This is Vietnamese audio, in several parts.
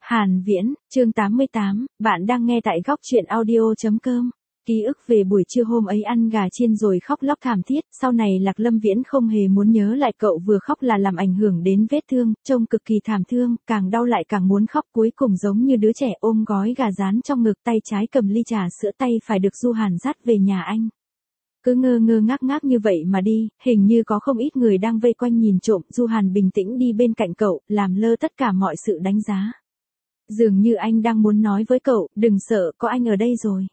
Hàn Viễn, chương 88, bạn đang nghe tại góc truyện audio.com. Ký ức về buổi trưa hôm ấy ăn gà chiên rồi khóc lóc thảm thiết, sau này Lạc Lâm Viễn không hề muốn nhớ lại cậu vừa khóc là làm ảnh hưởng đến vết thương, trông cực kỳ thảm thương, càng đau lại càng muốn khóc, cuối cùng giống như đứa trẻ ôm gói gà rán trong ngực, tay trái cầm ly trà sữa, tay phải được Du Hàn dắt về nhà anh. Cứ ngơ ngơ ngác ngác như vậy mà đi, hình như có không ít người đang vây quanh nhìn trộm, Du Hàn bình tĩnh đi bên cạnh cậu, làm lơ tất cả mọi sự đánh giá. Dường như anh đang muốn nói với cậu, đừng sợ, có anh ở đây rồi.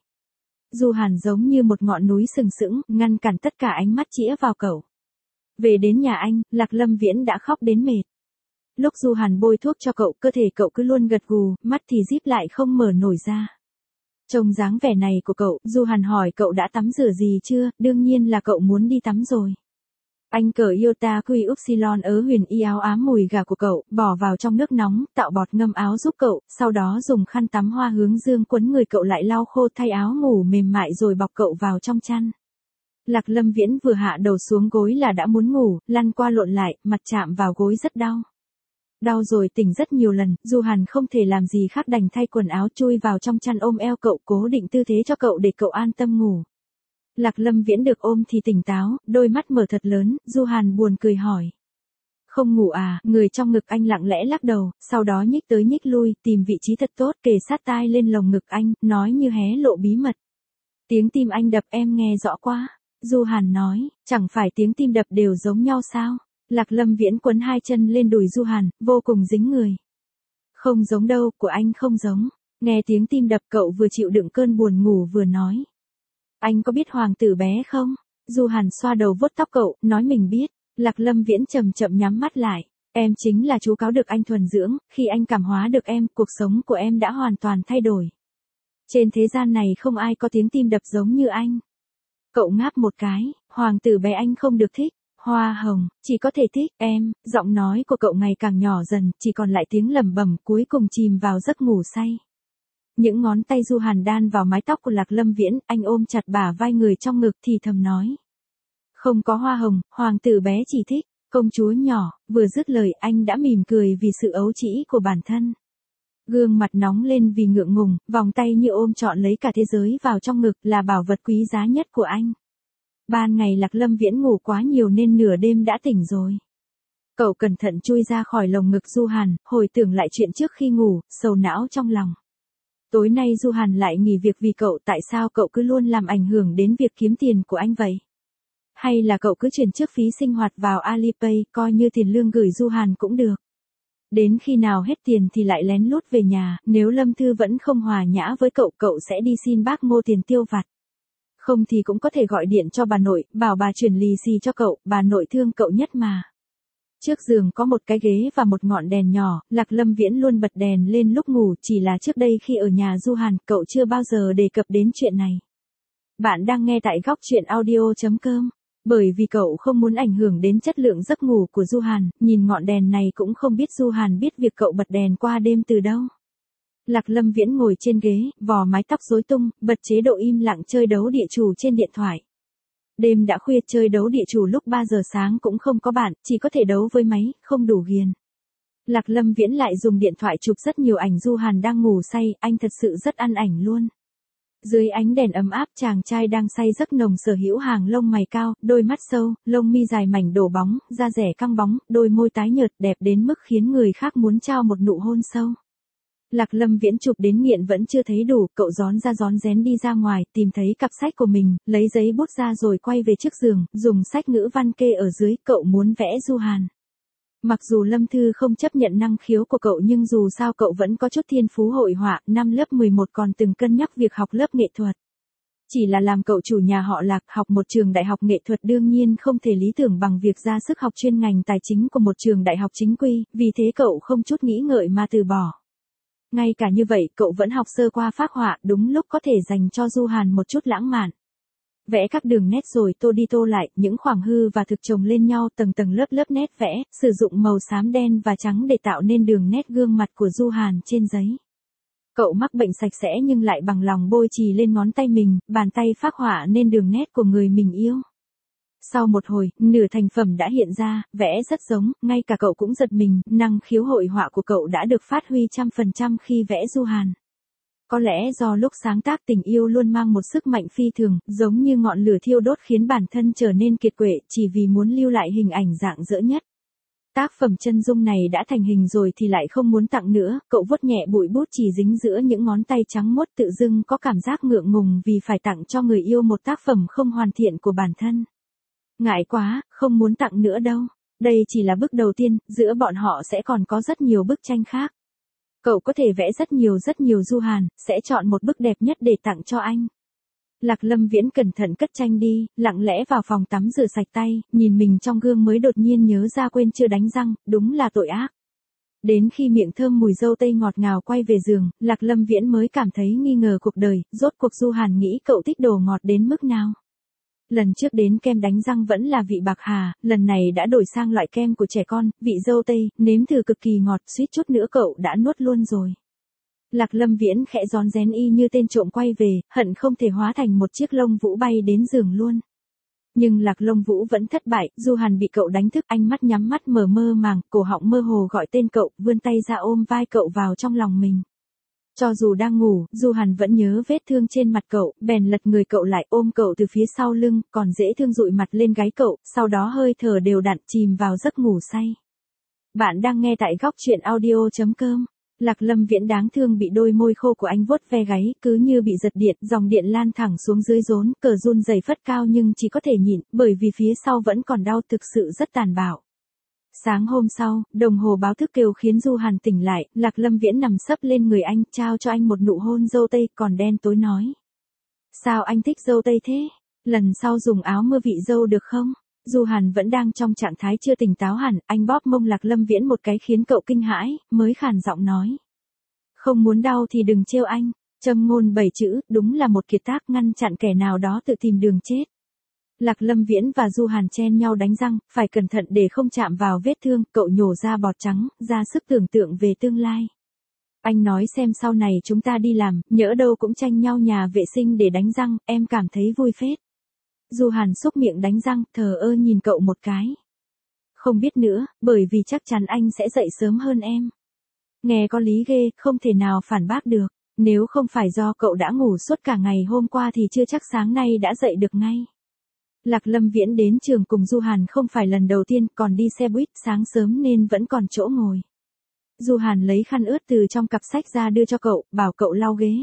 Du Hàn giống như một ngọn núi sừng sững, ngăn cản tất cả ánh mắt chĩa vào cậu. Về đến nhà anh, Lạc Lâm Viễn đã khóc đến mệt. Lúc Du Hàn bôi thuốc cho cậu, cơ thể cậu cứ luôn gật gù, mắt thì díp lại không mở nổi ra. Trông dáng vẻ này của cậu, Du Hàn hỏi cậu đã tắm rửa gì chưa, đương nhiên là cậu muốn đi tắm rồi. Anh cởi Iota Quy Upsilon ớ huyền y áo ám mùi gà của cậu, bỏ vào trong nước nóng, tạo bọt ngâm áo giúp cậu, sau đó dùng khăn tắm hoa hướng dương quấn người cậu lại lau khô, thay áo ngủ mềm mại rồi bọc cậu vào trong chăn. Lạc Lâm Viễn vừa hạ đầu xuống gối là đã muốn ngủ, lăn qua lộn lại, mặt chạm vào gối rất đau. Đau rồi tỉnh rất nhiều lần, Du Hàn không thể làm gì khác đành thay quần áo chui vào trong chăn ôm eo cậu, cố định tư thế cho cậu để cậu an tâm ngủ. Lạc Lâm Viễn được ôm thì tỉnh táo, đôi mắt mở thật lớn, Du Hàn buồn cười hỏi. Không ngủ à, người trong ngực anh lặng lẽ lắc đầu, sau đó nhích tới nhích lui, tìm vị trí thật tốt, kề sát tai lên lồng ngực anh, nói như hé lộ bí mật. Tiếng tim anh đập em nghe rõ quá. Du Hàn nói, chẳng phải tiếng tim đập đều giống nhau sao? Lạc Lâm Viễn quấn hai chân lên đùi Du Hàn, vô cùng dính người. Không giống đâu, của anh không giống. Nghe tiếng tim đập cậu vừa chịu đựng cơn buồn ngủ vừa nói. Anh có biết hoàng tử bé không? Du Hàn xoa đầu vuốt tóc cậu, nói mình biết. Lạc Lâm Viễn chậm chậm nhắm mắt lại. Em chính là chú cáo được anh thuần dưỡng, khi anh cảm hóa được em, cuộc sống của em đã hoàn toàn thay đổi. Trên thế gian này không ai có tiếng tim đập giống như anh. Cậu ngáp một cái, hoàng tử bé anh không được thích. Hoa hồng, chỉ có thể thích em, giọng nói của cậu ngày càng nhỏ dần, chỉ còn lại tiếng lẩm bẩm, cuối cùng chìm vào giấc ngủ say. Những ngón tay Du Hàn đan vào mái tóc của Lạc Lâm Viễn, anh ôm chặt bả vai người trong ngực thì thầm nói. Không có hoa hồng, hoàng tử bé chỉ thích, công chúa nhỏ, vừa dứt lời anh đã mỉm cười vì sự ấu trĩ của bản thân. Gương mặt nóng lên vì ngượng ngùng, vòng tay như ôm trọn lấy cả thế giới vào trong ngực là bảo vật quý giá nhất của anh. Ban ngày Lạc Lâm Viễn ngủ quá nhiều nên nửa đêm đã tỉnh rồi. Cậu cẩn thận chui ra khỏi lồng ngực Du Hàn, hồi tưởng lại chuyện trước khi ngủ, sầu não trong lòng. Tối nay Du Hàn lại nghỉ việc vì cậu, tại sao cậu cứ luôn làm ảnh hưởng đến việc kiếm tiền của anh vậy? Hay là cậu cứ chuyển trước phí sinh hoạt vào Alipay, coi như tiền lương gửi Du Hàn cũng được. Đến khi nào hết tiền thì lại lén lút về nhà, nếu Lâm Thư vẫn không hòa nhã với cậu, cậu sẽ đi xin bác Ngô tiền tiêu vặt. Không thì cũng có thể gọi điện cho bà nội, bảo bà chuyển lì xì cho cậu, bà nội thương cậu nhất mà. Trước giường có một cái ghế và một ngọn đèn nhỏ, Lạc Lâm Viễn luôn bật đèn lên lúc ngủ, chỉ là trước đây khi ở nhà Du Hàn, cậu chưa bao giờ đề cập đến chuyện này. Bạn đang nghe tại góc truyện audio.com. Bởi vì cậu không muốn ảnh hưởng đến chất lượng giấc ngủ của Du Hàn, nhìn ngọn đèn này cũng không biết Du Hàn biết việc cậu bật đèn qua đêm từ đâu. Lạc Lâm Viễn ngồi trên ghế, vò mái tóc rối tung, bật chế độ im lặng chơi đấu địa chủ trên điện thoại. Đêm đã khuya, chơi đấu địa chủ lúc 3 giờ sáng cũng không có bạn, chỉ có thể đấu với máy, không đủ ghiền. Lạc Lâm Viễn lại dùng điện thoại chụp rất nhiều ảnh Du Hàn đang ngủ say, anh thật sự rất ăn ảnh luôn. Dưới ánh đèn ấm áp, chàng trai đang say giấc nồng sở hữu hàng lông mày cao, đôi mắt sâu, lông mi dài mảnh đổ bóng, da rẻ căng bóng, đôi môi tái nhợt đẹp đến mức khiến người khác muốn trao một nụ hôn sâu. Lạc Lâm Viễn chụp đến nghiện vẫn chưa thấy đủ, cậu rón ra rón rén đi ra ngoài, tìm thấy cặp sách của mình, lấy giấy bút ra rồi quay về trước giường, dùng sách ngữ văn kê ở dưới, cậu muốn vẽ Du Hàn. Mặc dù Lâm Thư không chấp nhận năng khiếu của cậu nhưng dù sao cậu vẫn có chút thiên phú hội họa, năm lớp 11 còn từng cân nhắc việc học lớp nghệ thuật. Chỉ là làm cậu chủ nhà họ Lạc, học một trường đại học nghệ thuật đương nhiên không thể lý tưởng bằng việc ra sức học chuyên ngành tài chính của một trường đại học chính quy, vì thế cậu không chút nghĩ ngợi mà từ bỏ. Ngay cả như vậy, cậu vẫn học sơ qua phác họa, đúng lúc có thể dành cho Du Hàn một chút lãng mạn. Vẽ các đường nét rồi tô đi tô lại, những khoảng hư và thực chồng lên nhau, tầng tầng lớp lớp nét vẽ, sử dụng màu xám đen và trắng để tạo nên đường nét gương mặt của Du Hàn trên giấy. Cậu mắc bệnh sạch sẽ nhưng lại bằng lòng bôi chì lên ngón tay mình, bàn tay phác họa nên đường nét của người mình yêu. Sau một hồi, nửa thành phẩm đã hiện ra, vẽ rất giống, ngay cả cậu cũng giật mình, năng khiếu hội họa của cậu đã được phát huy 100% khi vẽ Du Hàn. Có lẽ do lúc sáng tác tình yêu luôn mang một sức mạnh phi thường, giống như ngọn lửa thiêu đốt khiến bản thân trở nên kiệt quệ chỉ vì muốn lưu lại hình ảnh rạng rỡ nhất. Tác phẩm chân dung này đã thành hình rồi thì lại không muốn tặng nữa, cậu vuốt nhẹ bụi bút chỉ dính giữa những ngón tay trắng muốt tự dưng có cảm giác ngượng ngùng vì phải tặng cho người yêu một tác phẩm không hoàn thiện của bản thân. Ngại quá, không muốn tặng nữa đâu. Đây chỉ là bước đầu tiên, giữa bọn họ sẽ còn có rất nhiều bức tranh khác. Cậu có thể vẽ rất nhiều Du Hàn, sẽ chọn một bức đẹp nhất để tặng cho anh. Lạc Lâm Viễn cẩn thận cất tranh đi, lặng lẽ vào phòng tắm rửa sạch tay, nhìn mình trong gương mới đột nhiên nhớ ra quên chưa đánh răng, đúng là tội ác. Đến khi miệng thơm mùi dâu tây ngọt ngào quay về giường, Lạc Lâm Viễn mới cảm thấy nghi ngờ cuộc đời, rốt cuộc Du Hàn nghĩ cậu thích đồ ngọt đến mức nào. Lần trước đến kem đánh răng vẫn là vị bạc hà, lần này đã đổi sang loại kem của trẻ con, vị dâu tây, nếm thử cực kỳ ngọt, suýt chút nữa cậu đã nuốt luôn rồi. Lạc Lâm Viễn khẽ rón rén y như tên trộm quay về, hận không thể hóa thành một chiếc lông vũ bay đến giường luôn. Nhưng Lạc Lông Vũ vẫn thất bại, Du Hàn bị cậu đánh thức, ánh mắt nhắm mắt mờ mơ màng, cổ họng mơ hồ gọi tên cậu, vươn tay ra ôm vai cậu vào trong lòng mình. Cho dù đang ngủ, Du Hàn vẫn nhớ vết thương trên mặt cậu, bèn lật người cậu lại ôm cậu từ phía sau lưng, còn dễ thương dụi mặt lên gáy cậu, sau đó hơi thở đều đặn chìm vào giấc ngủ say. Bạn đang nghe tại góc truyện audio.com. Lạc Lâm Viễn đáng thương bị đôi môi khô của anh vuốt ve gáy, cứ như bị giật điện, dòng điện lan thẳng xuống dưới rốn, cờ run rẩy phất cao nhưng chỉ có thể nhịn, bởi vì phía sau vẫn còn đau, thực sự rất tàn bạo. Sáng hôm sau, đồng hồ báo thức kêu khiến Du Hàn tỉnh lại, Lạc Lâm Viễn nằm sấp lên người anh, trao cho anh một nụ hôn dâu tây, còn đen tối nói. Sao anh thích dâu tây thế? Lần sau dùng áo mưa vị dâu được không? Du Hàn vẫn đang trong trạng thái chưa tỉnh táo hẳn, anh bóp mông Lạc Lâm Viễn một cái khiến cậu kinh hãi, mới khàn giọng nói. Không muốn đau thì đừng trêu anh, châm ngôn 7 chữ, đúng là một kiệt tác ngăn chặn kẻ nào đó tự tìm đường chết. Lạc Lâm Viễn và Du Hàn chen nhau đánh răng, phải cẩn thận để không chạm vào vết thương, cậu nhổ ra bọt trắng, ra sức tưởng tượng về tương lai. Anh nói xem sau này chúng ta đi làm, nhỡ đâu cũng tranh nhau nhà vệ sinh để đánh răng, em cảm thấy vui phết. Du Hàn xúc miệng đánh răng, thờ ơ nhìn cậu một cái. Không biết nữa, bởi vì chắc chắn anh sẽ dậy sớm hơn em. Nghe có lý ghê, không thể nào phản bác được. Nếu không phải do cậu đã ngủ suốt cả ngày hôm qua thì chưa chắc sáng nay đã dậy được ngay. Lạc Lâm Viễn đến trường cùng Du Hàn không phải lần đầu tiên, còn đi xe buýt sáng sớm nên vẫn còn chỗ ngồi. Du Hàn lấy khăn ướt từ trong cặp sách ra đưa cho cậu, bảo cậu lau ghế.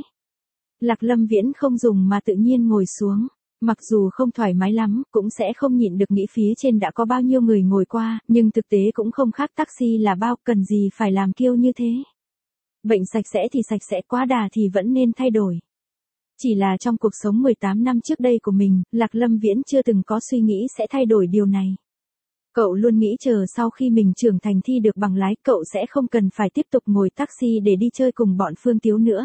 Lạc Lâm Viễn không dùng mà tự nhiên ngồi xuống. Mặc dù không thoải mái lắm, cũng sẽ không nhịn được nghĩ phía trên đã có bao nhiêu người ngồi qua, nhưng thực tế cũng không khác taxi là bao, cần gì phải làm kiêu như thế. Bệnh sạch sẽ thì sạch sẽ, quá đà thì vẫn nên thay đổi. Chỉ là trong cuộc sống 18 năm trước đây của mình, Lạc Lâm Viễn chưa từng có suy nghĩ sẽ thay đổi điều này. Cậu luôn nghĩ chờ sau khi mình trưởng thành thi được bằng lái, cậu sẽ không cần phải tiếp tục ngồi taxi để đi chơi cùng bọn Phương Tiếu nữa.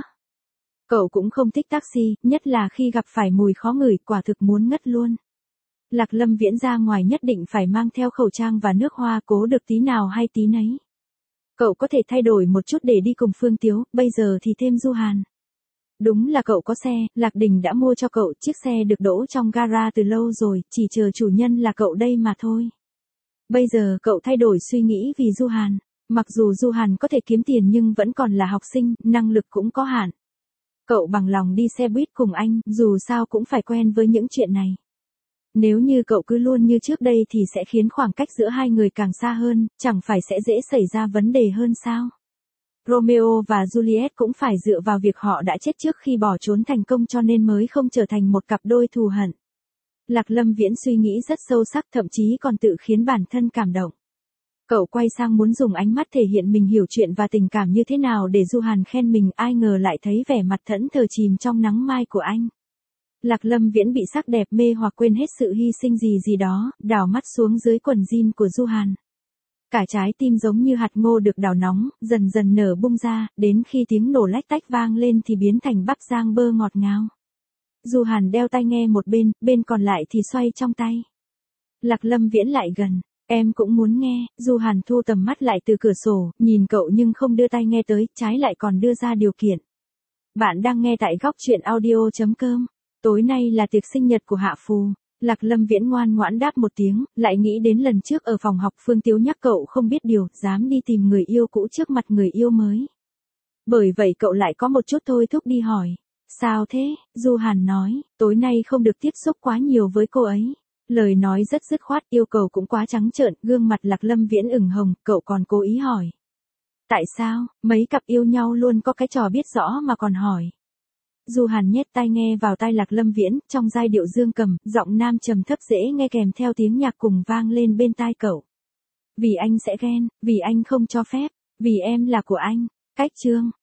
Cậu cũng không thích taxi, nhất là khi gặp phải mùi khó ngửi, quả thực muốn ngất luôn. Lạc Lâm Viễn ra ngoài nhất định phải mang theo khẩu trang và nước hoa, cố được tí nào hay tí nấy. Cậu có thể thay đổi một chút để đi cùng Phương Tiếu, bây giờ thì thêm Du Hàn. Đúng là cậu có xe, Lạc Đình đã mua cho cậu, chiếc xe được đỗ trong gara từ lâu rồi, chỉ chờ chủ nhân là cậu đây mà thôi. Bây giờ cậu thay đổi suy nghĩ vì Du Hàn. Mặc dù Du Hàn có thể kiếm tiền nhưng vẫn còn là học sinh, năng lực cũng có hạn. Cậu bằng lòng đi xe buýt cùng anh, dù sao cũng phải quen với những chuyện này. Nếu như cậu cứ luôn như trước đây thì sẽ khiến khoảng cách giữa hai người càng xa hơn, chẳng phải sẽ dễ xảy ra vấn đề hơn sao? Romeo và Juliet cũng phải dựa vào việc họ đã chết trước khi bỏ trốn thành công cho nên mới không trở thành một cặp đôi thù hận. Lạc Lâm Viễn suy nghĩ rất sâu sắc, thậm chí còn tự khiến bản thân cảm động. Cậu quay sang muốn dùng ánh mắt thể hiện mình hiểu chuyện và tình cảm như thế nào để Du Hàn khen mình, ai ngờ lại thấy vẻ mặt thẫn thờ chìm trong nắng mai của anh. Lạc Lâm Viễn bị sắc đẹp mê hoặc quên hết sự hy sinh gì đó, đảo mắt xuống dưới quần jean của Du Hàn. Cả trái tim giống như hạt ngô được đảo nóng, dần dần nở bung ra, đến khi tiếng nổ lách tách vang lên thì biến thành bắp rang bơ ngọt ngào. Du Hàn đeo tai nghe một bên, bên còn lại thì xoay trong tay. Lạc Lâm Viễn lại gần. Em cũng muốn nghe. Du Hàn thu tầm mắt lại từ cửa sổ, nhìn cậu nhưng không đưa tai nghe tới, trái lại còn đưa ra điều kiện. Bạn đang nghe tại góc truyện audio.com. Tối nay là tiệc sinh nhật của Hạ Phù. Lạc Lâm Viễn ngoan ngoãn đáp một tiếng, lại nghĩ đến lần trước ở phòng học Phương Tiếu nhắc cậu không biết điều, dám đi tìm người yêu cũ trước mặt người yêu mới. Bởi vậy cậu lại có một chút thôi thúc đi hỏi. Sao thế? Du Hàn nói, tối nay không được tiếp xúc quá nhiều với cô ấy. Lời nói rất dứt khoát, yêu cầu cũng quá trắng trợn, gương mặt Lạc Lâm Viễn ửng hồng, cậu còn cố ý hỏi. Tại sao, mấy cặp yêu nhau luôn có cái trò biết rõ mà còn hỏi. Du Hàn nhét tai nghe vào tai Lạc Lâm Viễn, trong giai điệu dương cầm, giọng nam trầm thấp dễ nghe kèm theo tiếng nhạc cùng vang lên bên tai cậu. Vì anh sẽ ghen, vì anh không cho phép, vì em là của anh. Cách chương